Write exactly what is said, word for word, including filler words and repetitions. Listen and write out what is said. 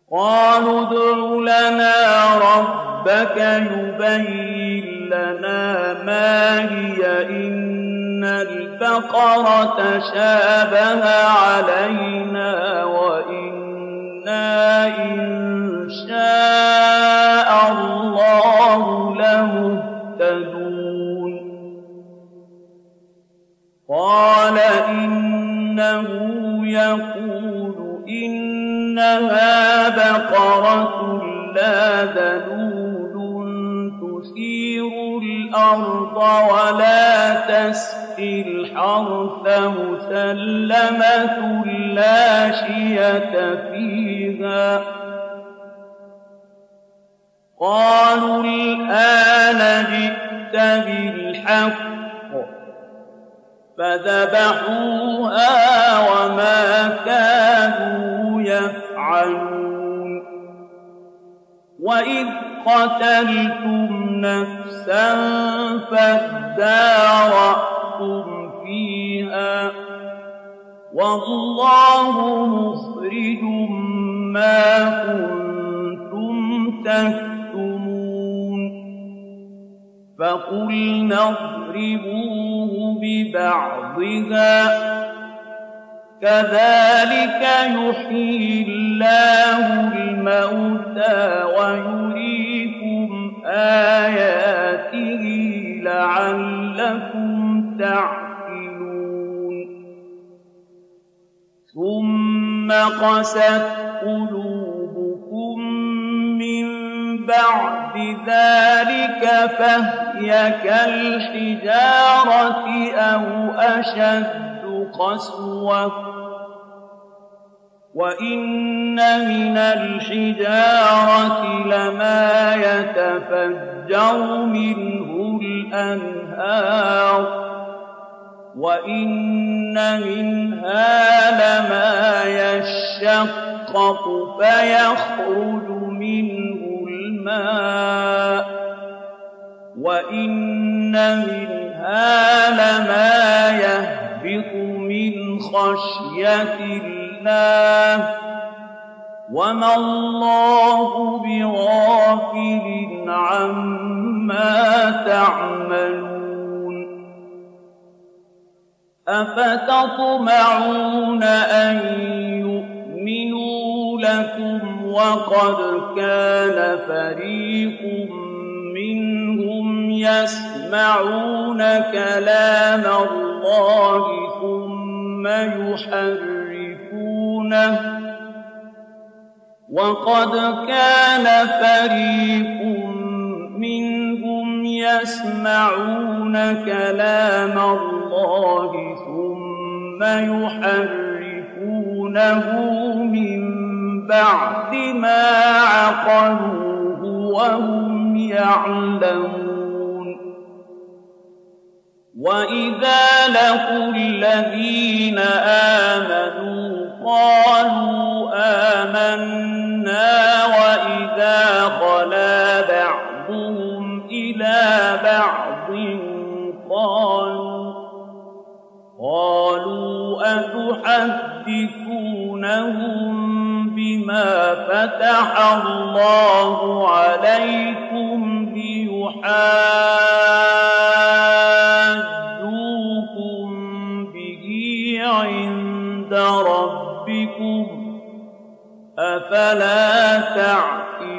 قالوا ادْعُ لَنَا رَبَّكَ يُبَيِّن لَّنَا مَا هِيَ إِنَّ الْبَقَرَةَ شَابَهَ عَلَيْنَا وَإِنَّا إِن شَاءَ اللَّهُ لَمُهْتَدُونَ قَالَ إِنَّهُ يَقُولُ إِنَّهَا بَقَرَةٌ لَّا ذَلُولٌ تُثِيرُ الْأَرْضَ وَلَا تَسْقِي الْحَرْثَ مُسَلَّمَةٌ لَّا شِيَةَ فِيهَا قَالُوا الْآنَ جِئْتَ بِالْحَقِّ فَذَبَحُوهَا وَمَا كَادُوا يَفْعَلُونَ وَإِذْ قَتَلْتُمْ نَفْسًا فَادَّارَأْتُمْ فِيهَا وَاللَّهُ مُخْرِجٌ مَّا كُنتُمْ تَكْتُمُونَ فَقُلْنَا اضْرِبُوهُ بِبَعْضِهَا كَذَٰلِكَ يُحْيِي اللَّهُ الْمَوْتَىٰ وَيُرِيكُمْ آيَاتِهِ لَعَلَّكُمْ تَعْقِلُونَ ثُمَّ قَسَتْ قُلُوبُكُم مِّن بَعْدِ ذَٰلِكَ فَهِيَ كَالْحِجَارَةِ أَوْ أَشَدُّ قَسْوَةً ۚ وَإِنَّ مِنَ الْحِجَارَةِ لَمَا يَتَفَجَّرُ مِنْهُ الْأَنْهَارُ وَإِنَّ مِنْهَا لَمَا يَشَّقَّقُ فَيَخْرُجُ مِنْهُ الْمَاءُ وَإِنَّ مِنْهَا لَمَا يَهْبِطُ مِنْ خَشْيَةِ اللَّهِ وَمَا اللَّهُ بِغَافِلٍ عَمَّا تَعْمَلُونَ أَفَتَطْمَعُونَ أَن يُؤْمِنُوا لَكُمْ وَقَدْ كَانَ فَرِيقٌ مِّنْهُمْ يَسْمَعُونَ كَلَامَ اللَّهِ ثُمَّ يُحَرِّفُونَهُ وَقَدْ كَانَ فَرِيقٌ مِّنْهُمْ يَسْمَعُونَ كَلَامَ اللَّهِ ثُمَّ يُحَرِّفُونَهُ مِن بَعْدِ مَا عَقَلُوهُ وَهُمْ يَعْلَمُونَ وَإِذَا لَقُوا الَّذِينَ آمَنُوا قَالُوا آمَنَّا وَإِذَا خَلَا بَعْضُهُمْ إِلَىٰ بَعْضٍ قَالُوا قَالُوا أَتُحَدِّثُونَهُم بِمَا فَتَحَ اللَّهُ عَلَيْكُمْ لِيُحَاجُّوكُم بِهِ عِندَ رَبِّكُمْ ۚ أَفَلَا تَعْقِلُونَ